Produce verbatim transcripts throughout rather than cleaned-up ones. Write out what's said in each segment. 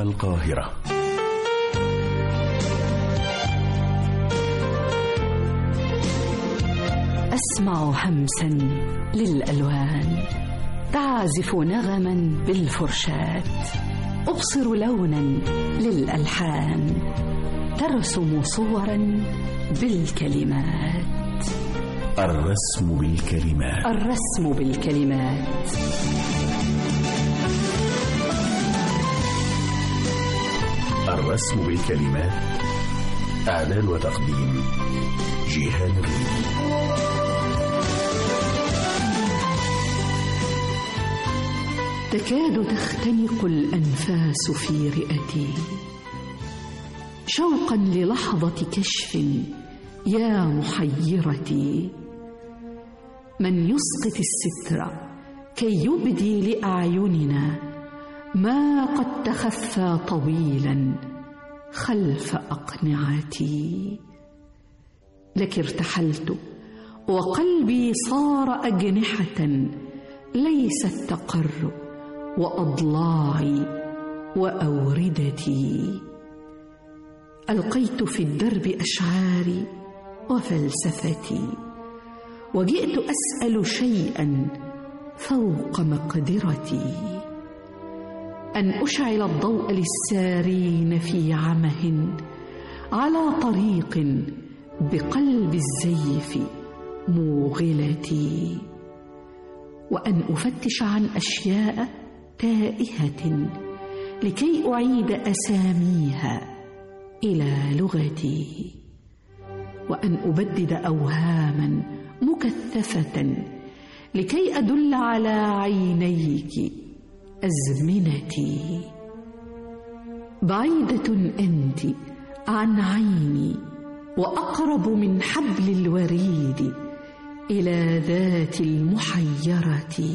هنا القاهرة. أسمع همسا للألوان تعزف نغما بالفرشاة، أبصر لونا للألحان ترسم صورا بالكلمات. الرسم بالكلمات. الرسم بالكلمات. الرسم بالكلمات. إعداد وتقديم جيهان الريف. تكاد تختنق الأنفاس في رئتي شوقا للحظة كشف يا محيرتي. من يسقط الستر كي يبدي لأعيننا ما قد تخفى طويلا خلف أقنعتي. لك ارتحلت وقلبي صار أجنحة ليست تقر، وأضلاعي وأوردتي. ألقيت في الدرب أشعاري وفلسفتي، وجئت أسأل شيئا فوق مقدرتي. أن أشعل الضوء للسارين في عمه على طريق بقلب الزيف موغلتي، وأن أفتش عن أشياء تائهة لكي أعيد أساميها إلى لغتي، وأن أبدد أوهاما مكثفة لكي أدل على عينيك أزمنتي. بعيدة أنت عن عيني وأقرب من حبل الوريد إلى ذات المحيرة.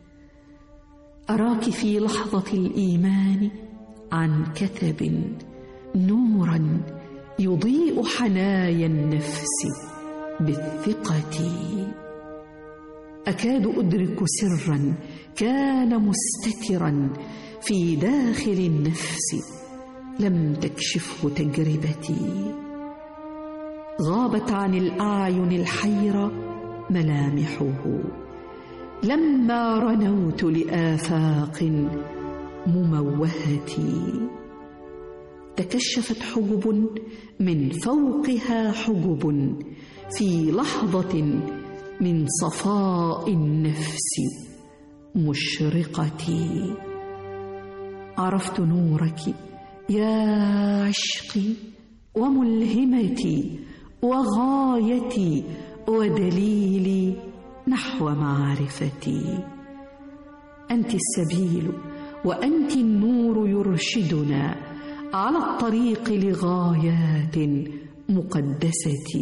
أراك في لحظة الإيمان عن كثب نورا يضيء حنايا النفس بالثقة. أكاد أدرك سرا كان مستترا في داخل النفس لم تكشفه تجربتي. غابت عن الأعين الحيرة ملامحه لما رنوت لآفاق مموهة. تكشفت حجب من فوقها حجب في لحظة من صفاء النفس مشرقتي. عرفت نورك يا عشقي وملهمتي وغايتي ودليلي نحو معرفتي. أنت السبيل وأنت النور يرشدنا على الطريق لغايات مقدسة.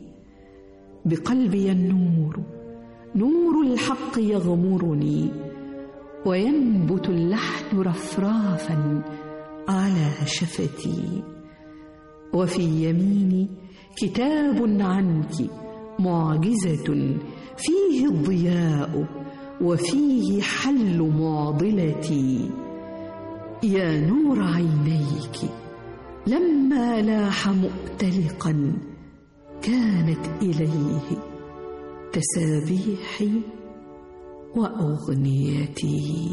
بقلبي النور، نور الحق يغمرني، وينبت اللحن رفرافا على شفتي. وفي يميني كتاب عنك معجزة فيه الضياء وفيه حل معضلتي. يا نور عينيك لما لاح مؤتلقا كانت إليه تسابيحي وأغنيتي.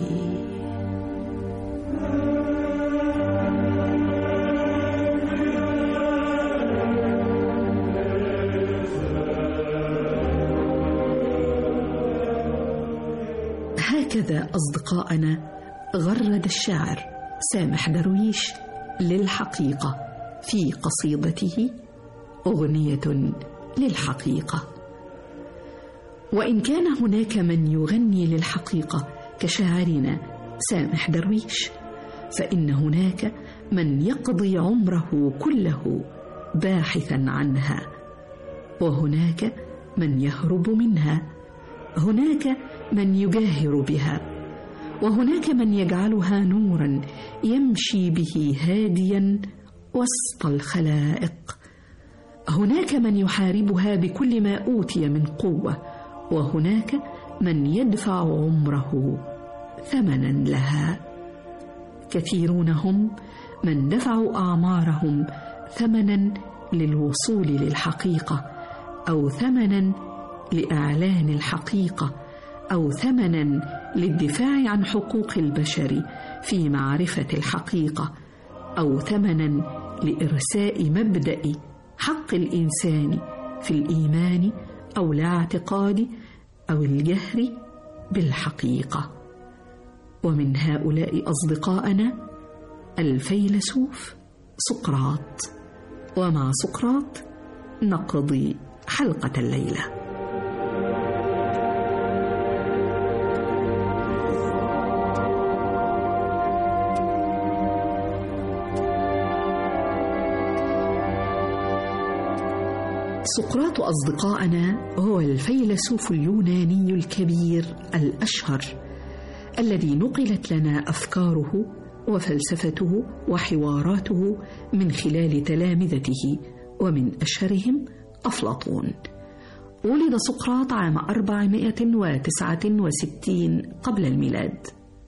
هكذا أصدقائنا غرد الشاعر سامح درويش للحقيقة في قصيدته أغنية للحقيقة. وإن كان هناك من يغني للحقيقة كشاعرنا سامح درويش، فإن هناك من يقضي عمره كله باحثا عنها، وهناك من يهرب منها، هناك من يجاهر بها، وهناك من يجعلها نورا يمشي به هاديا وسط الخلائق. هناك من يحاربها بكل ما أوتي من قوة، وهناك من يدفع عمره ثمنا لها. كثيرون هم من دفعوا أعمارهم ثمناً للوصول للحقيقة، أو ثمناً لإعلان الحقيقة، أو ثمناً للدفاع عن حقوق البشر في معرفة الحقيقة، أو ثمناً لإرساء مبدأ حق الإنسان في الإيمان أو الاعتقاد أو الجهر بالحقيقة. ومن هؤلاء أصدقائنا الفيلسوف سقراط. ومع سقراط نقضي حلقة الليلة. سقراط أصدقائنا هو الفيلسوف اليوناني الكبير الأشهر الذي نقلت لنا أفكاره وفلسفته وحواراته من خلال تلامذته، ومن أشهرهم أفلاطون. ولد سقراط عام أربعمائة وتسعة وستين قبل الميلاد.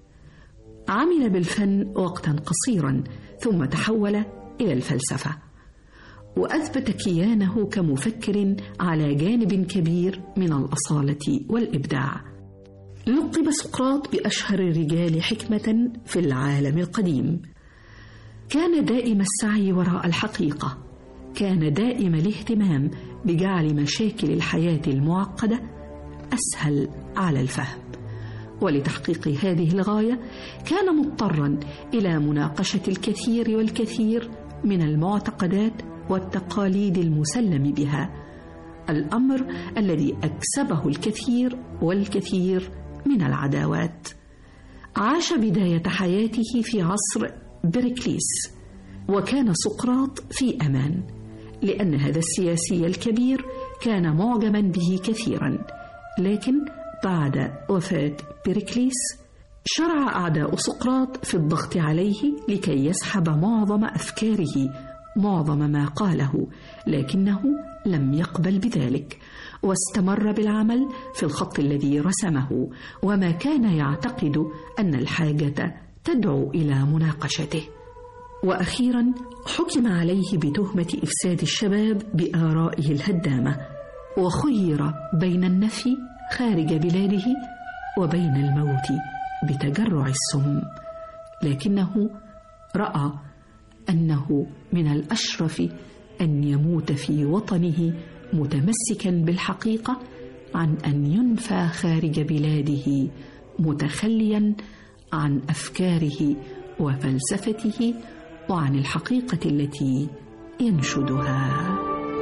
عمل بالفن وقتا قصيرا ثم تحول إلى الفلسفة، وأثبت كيانه كمفكر على جانب كبير من الأصالة والإبداع. لقب سقراط بأشهر الرجال حكمة في العالم القديم. كان دائم السعي وراء الحقيقة، كان دائم الاهتمام بجعل مشاكل الحياة المعقدة أسهل على الفهم، ولتحقيق هذه الغاية كان مضطرا إلى مناقشة الكثير والكثير من المعتقدات والتقاليد المسلم بها، الأمر الذي أكسبه الكثير والكثير من العداوات. عاش بداية حياته في عصر بيريكليس، وكان سقراط في أمان، لأن هذا السياسي الكبير كان معجبا به كثيرا. لكن بعد وفاة بيريكليس شرع أعداء سقراط في الضغط عليه لكي يسحب معظم أفكاره، معظم ما قاله، لكنه لم يقبل بذلك، واستمر بالعمل في الخط الذي رسمه، وما كان يعتقد أن الحاجة تدعو إلى مناقشته. وأخيرا حكم عليه بتهمة إفساد الشباب بآرائه الهدامة، وخير بين النفي خارج بلاده وبين الموت بتجرع السم، لكنه رأى أنه من الأشرف أن يموت في وطنه متمسكا بالحقيقة عن أن ينفى خارج بلاده متخليا عن أفكاره وفلسفته وعن الحقيقة التي ينشدها.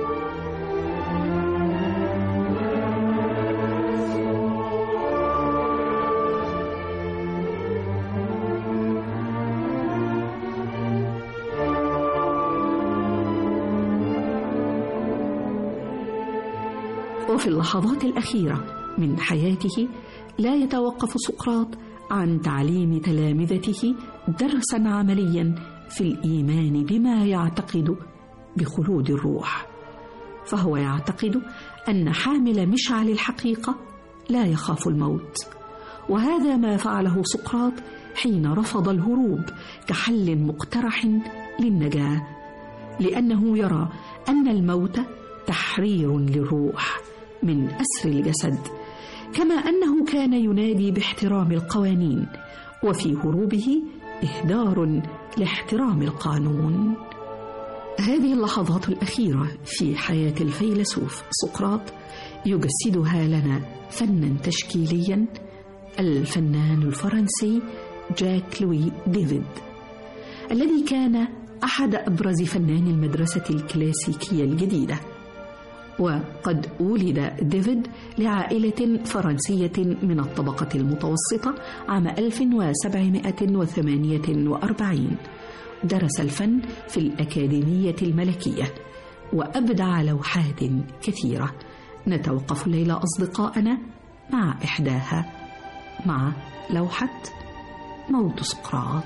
وفي اللحظات الأخيرة من حياته لا يتوقف سقراط عن تعليم تلامذته درسا عمليا في الإيمان بما يعتقد بخلود الروح، فهو يعتقد أن حامل مشعل الحقيقة لا يخاف الموت، وهذا ما فعله سقراط حين رفض الهروب كحل مقترح للنجاة، لأنه يرى أن الموت تحرير للروح من أسر الجسد، كما أنه كان ينادي باحترام القوانين، وفي هروبه إهدار لاحترام القانون. هذه اللحظات الأخيرة في حياة الفيلسوف سقراط يجسدها لنا فناً تشكيلياً الفنان الفرنسي جاك لوي ديفيد، الذي كان أحد أبرز فناني المدرسة الكلاسيكية الجديدة. وقد ولد ديفيد لعائلة فرنسية من الطبقة المتوسطة عام ألف وسبعمائة وثمانية وأربعين. درس الفن في الأكاديمية الملكية وأبدع لوحات كثيرة. نتوقف الليلة أصدقائنا مع إحداها، مع لوحة موت سقراط.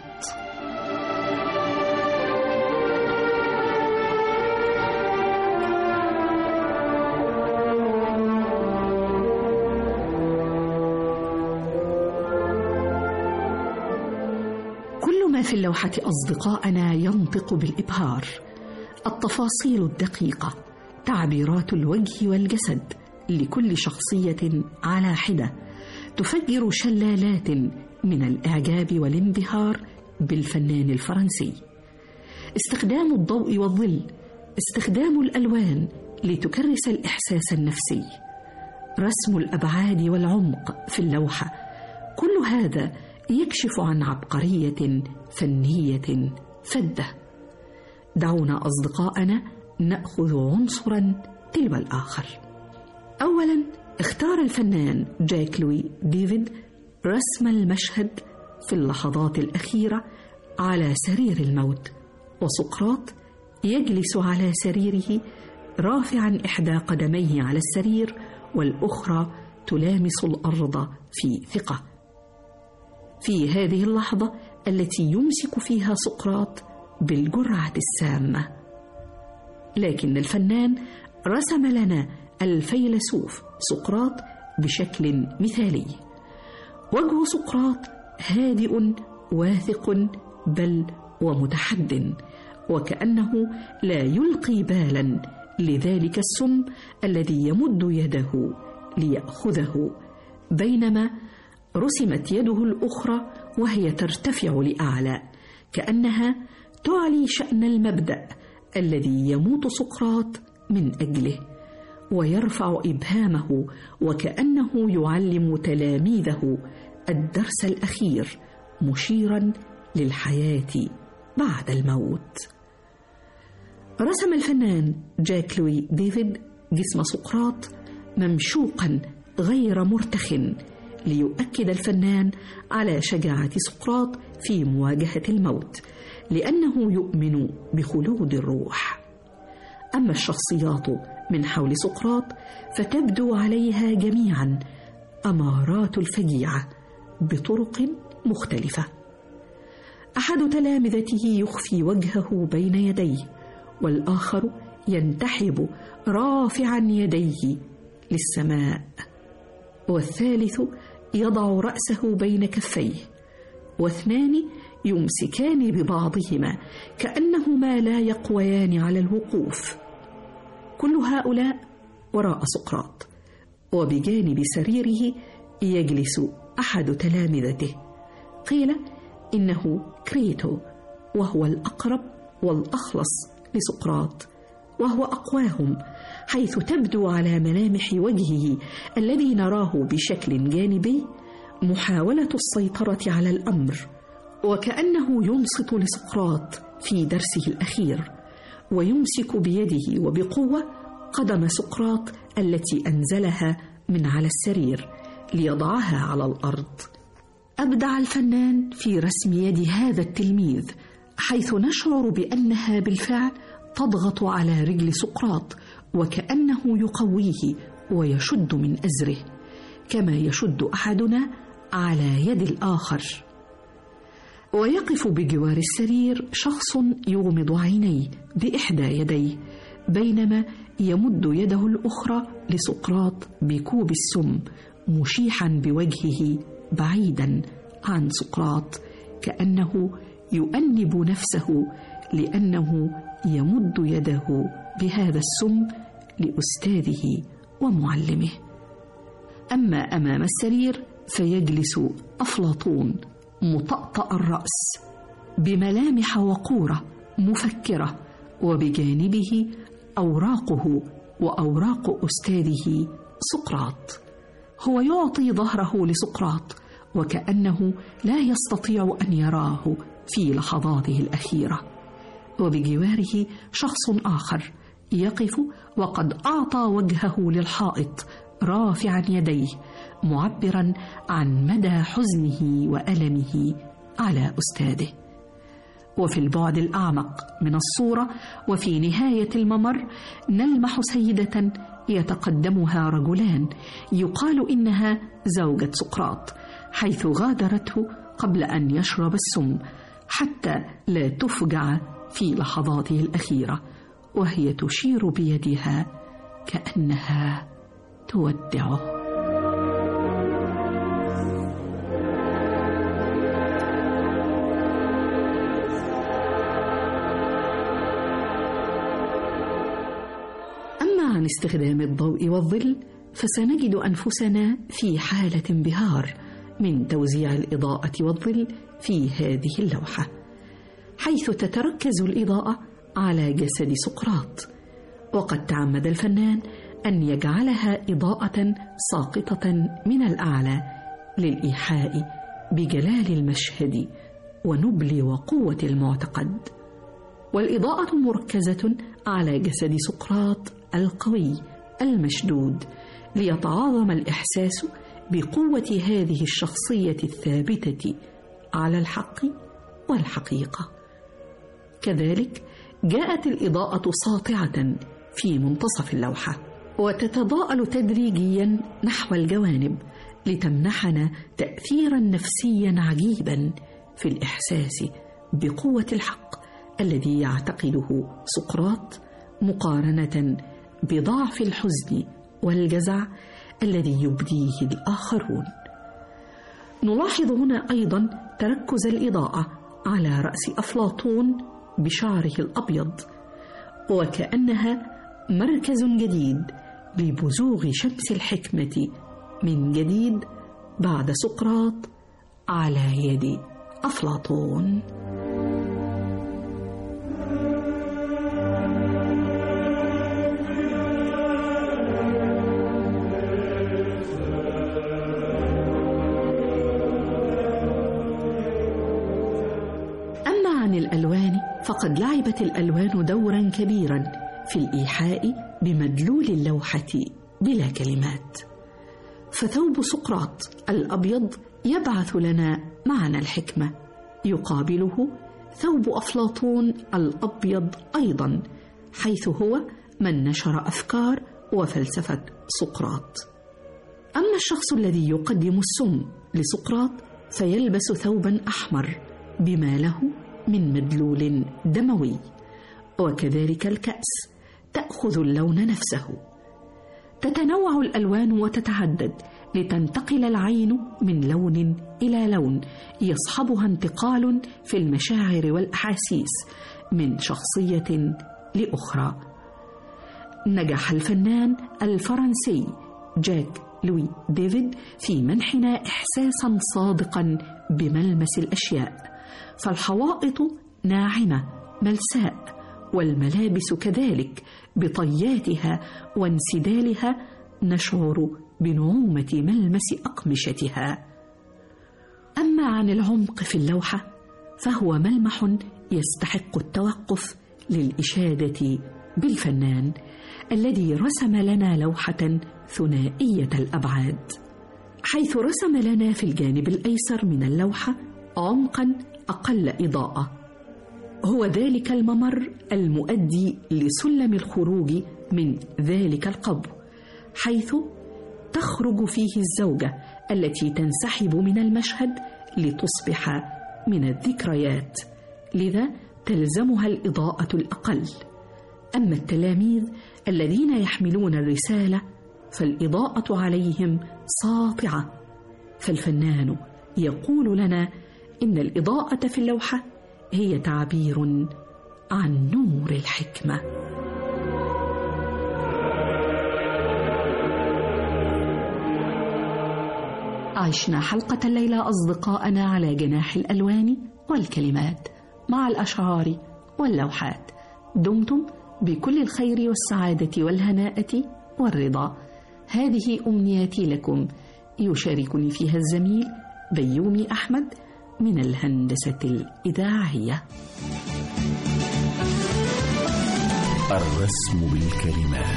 في اللوحة أصدقائنا ينطق بالإبهار، التفاصيل الدقيقة، تعبيرات الوجه والجسد لكل شخصية على حدة تفجر شلالات من الإعجاب والانبهار بالفنان الفرنسي. استخدام الضوء والظل، استخدام الألوان لتكرس الإحساس النفسي، رسم الأبعاد والعمق في اللوحة، كل هذا يكشف عن عبقرية فنية فذة. دعونا أصدقائنا نأخذ عنصراً تلو الآخر. أولاً، اختار الفنان جاك لوي ديفيد رسم المشهد في اللحظات الأخيرة على سرير الموت، وسقراط يجلس على سريره رافعاً إحدى قدميه على السرير والأخرى تلامس الأرض في ثقة. في هذه اللحظة التي يمسك فيها سقراط بالجرعة السامة، لكن الفنان رسم لنا الفيلسوف سقراط بشكل مثالي. وجه سقراط هادئ واثق بل ومتحد، وكأنه لا يلقي بالا لذلك السم الذي يمد يده ليأخذه، بينما رسمت يده الأخرى وهي ترتفع لأعلى كأنها تعلي شأن المبدأ الذي يموت سقراط من أجله، ويرفع إبهامه وكأنه يعلم تلاميذه الدرس الأخير، مشيرا للحياة بعد الموت. رسم الفنان جاك لوي ديفيد جسم سقراط ممشوقا غير مرتخٍ، ليؤكد الفنان على شجاعة سقراط في مواجهة الموت، لأنه يؤمن بخلود الروح. أما الشخصيات من حول سقراط فتبدو عليها جميعا أمارات الفجيعة بطرق مختلفة. أحد تلامذته يخفي وجهه بين يديه، والآخر ينتحب رافعا يديه للسماء، والثالث يضع رأسه بين كفيه، واثنان يمسكان ببعضهما كأنهما لا يقويان على الوقوف. كل هؤلاء وراء سقراط، وبجانب سريره يجلس أحد تلامذته، قيل إنه كريتو، وهو الأقرب والأخلص لسقراط، وهو أقواهم، حيث تبدو على ملامح وجهه الذي نراه بشكل جانبي محاولة السيطرة على الأمر، وكأنه ينصت لسقراط في درسه الأخير، ويمسك بيده وبقوة قدم سقراط التي أنزلها من على السرير ليضعها على الأرض. أبدع الفنان في رسم يد هذا التلميذ، حيث نشعر بأنها بالفعل تضغط على رجل سقراط، وكأنه يقويه ويشد من أزره، كما يشد أحدنا على يد الآخر. ويقف بجوار السرير شخص يغمض عينيه بإحدى يديه، بينما يمد يده الأخرى لسقراط بكوب السم، مشيحا بوجهه بعيدا عن سقراط، كأنه يؤنب نفسه لأنه يمد يده بهذا السم لأستاذه ومعلمه. أما أمام السرير فيجلس أفلاطون مطأطأ الرأس بملامح وقورة مفكرة، وبجانبه أوراقه وأوراق أستاذه سقراط. هو يعطي ظهره لسقراط وكأنه لا يستطيع أن يراه في لحظاته الأخيرة، وبجواره شخص آخر يقف وقد أعطى وجهه للحائط رافعا يديه، معبرا عن مدى حزنه وألمه على أستاذه. وفي البعد الأعمق من الصورة وفي نهاية الممر نلمح سيدة يتقدمها رجلان، يقال إنها زوجة سقراط، حيث غادرته قبل أن يشرب السم حتى لا تفجع في لحظاته الأخيرة، وهي تشير بيدها كأنها تودعه. عن استخدام الضوء والظل، فسنجد أنفسنا في حالة انبهار من توزيع الإضاءة والظل في هذه اللوحة، حيث تتركز الإضاءة على جسد سقراط، وقد تعمد الفنان أن يجعلها إضاءة ساقطة من الأعلى للإيحاء بجلال المشهد ونبل وقوة المعتقد. والإضاءة مركزة على جسد سقراط القوي المشدود، ليتعاظم الإحساس بقوة هذه الشخصية الثابتة على الحق والحقيقة. كذلك جاءت الإضاءة ساطعة في منتصف اللوحة، وتتضاءل تدريجيا نحو الجوانب لتمنحنا تأثيرا نفسيا عجيبا في الإحساس بقوة الحق الذي يعتقده سقراط، مقارنة بضعف الحزن والجزع الذي يبديه الآخرون. نلاحظ هنا أيضا تركز الإضاءة على رأس أفلاطون بشعره الأبيض، وكأنها مركز جديد لبزوغ شمس الحكمة من جديد بعد سقراط على يد أفلاطون. أما عن الألوان، فقد لعبت الألوان دورا كبيرا في الإيحاء بمدلول اللوحة بلا كلمات. فثوب سقراط الأبيض يبعث لنا معنى الحكمة، يقابله ثوب أفلاطون الأبيض أيضا، حيث هو من نشر أفكار وفلسفة سقراط. أما الشخص الذي يقدم السم لسقراط فيلبس ثوبا أحمر بما له من مدلول دموي، وكذلك الكأس تأخذ اللون نفسه. تتنوع الألوان وتتعدد لتنتقل العين من لون إلى لون يصحبها انتقال في المشاعر والأحاسيس من شخصية لأخرى. نجح الفنان الفرنسي جاك لوي ديفيد في منحنا إحساسا صادقا بملمس الأشياء، فالحوائط ناعمة ملساء، والملابس كذلك بطياتها وانسدالها نشعر بنعومة ملمس أقمشتها. أما عن العمق في اللوحة فهو ملمح يستحق التوقف للإشادة بالفنان الذي رسم لنا لوحة ثنائية الأبعاد، حيث رسم لنا في الجانب الأيسر من اللوحة عمقا أقل إضاءة، هو ذلك الممر المؤدي لسلم الخروج من ذلك القبو، حيث تخرج فيه الزوجة التي تنسحب من المشهد لتصبح من الذكريات، لذا تلزمها الإضاءة الأقل. أما التلاميذ الذين يحملون الرسالة فالإضاءة عليهم ساطعة، فالفنان يقول لنا إن الإضاءة في اللوحة هي تعبير عن نور الحكمة. عشنا حلقة الليلة أصدقاءنا على جناح الألوان والكلمات مع الأشعار واللوحات. دمتم بكل الخير والسعادة والهناءة والرضا. هذه أمنياتي لكم، يشاركني فيها الزميل بيومي أحمد من الهندسة الإذاعية. الرسم بالكلمات.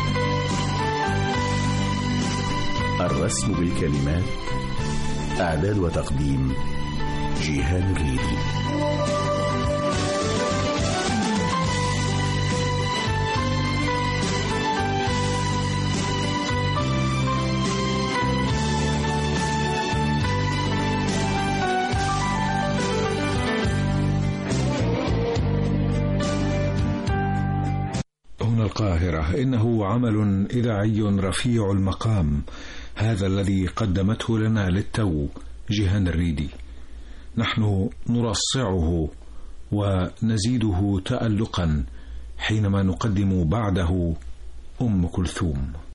الرسم بالكلمات، إعداد وتقديم جيهان الريدي. القاهرة. إنه عمل إذاعي رفيع المقام، هذا الذي قدمته لنا للتو جيهان الريدي. نحن نرصعه ونزيده تألقا حينما نقدم بعده أم كلثوم.